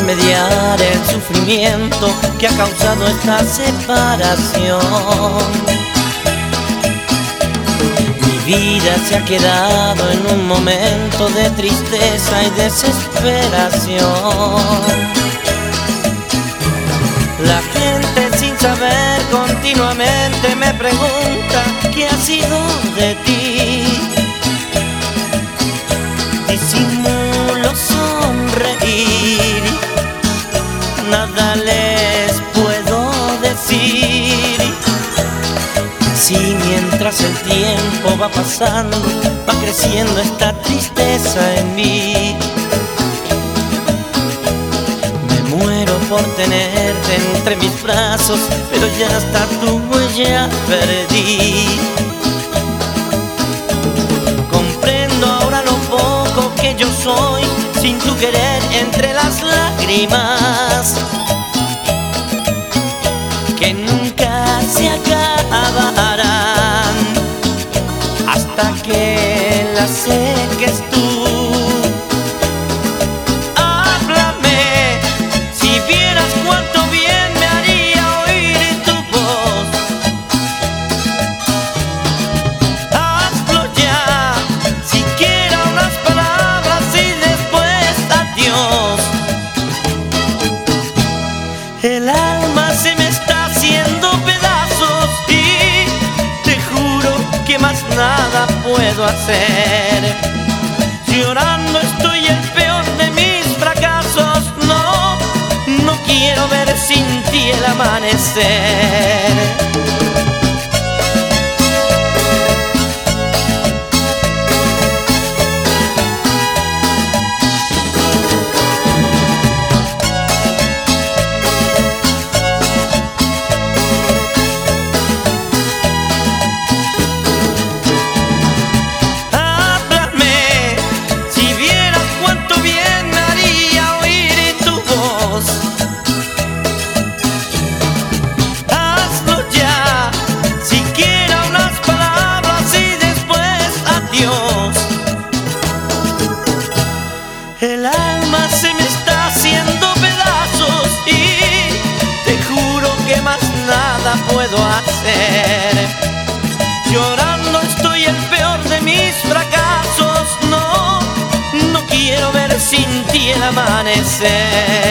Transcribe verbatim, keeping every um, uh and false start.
remediar el sufrimiento que ha causado esta separación. Mi vida se ha quedado en un momento de tristeza y desesperación. La gente sin saber continuamente me pregunta ¿qué ha sido de ti? Disimulo sonreír, nada les puedo decir. Si mientras el tiempo va pasando, va creciendo esta tristeza en mí. Me muero por tenerte entre mis brazos, pero ya hasta tu huella perdí. Comprendo ahora lo poco que yo soy, sin tu querer entre las lágrimas, que nunca se acabarán hasta que las seques tú. Háblame, si vieras cuánto bien me haría oír tu voz. Hazlo ya, siquiera unas palabras y después adiós. El alma se me está haciendo pedazos y te juro que más nada puedo hacer. Llorando estoy el peor de mis fracasos. No, no quiero ver sin ti el amanecer. El alma se me está haciendo pedazos y te juro que más nada puedo hacer. Llorando estoy el peor de mis fracasos. No, no quiero ver sin ti el amanecer.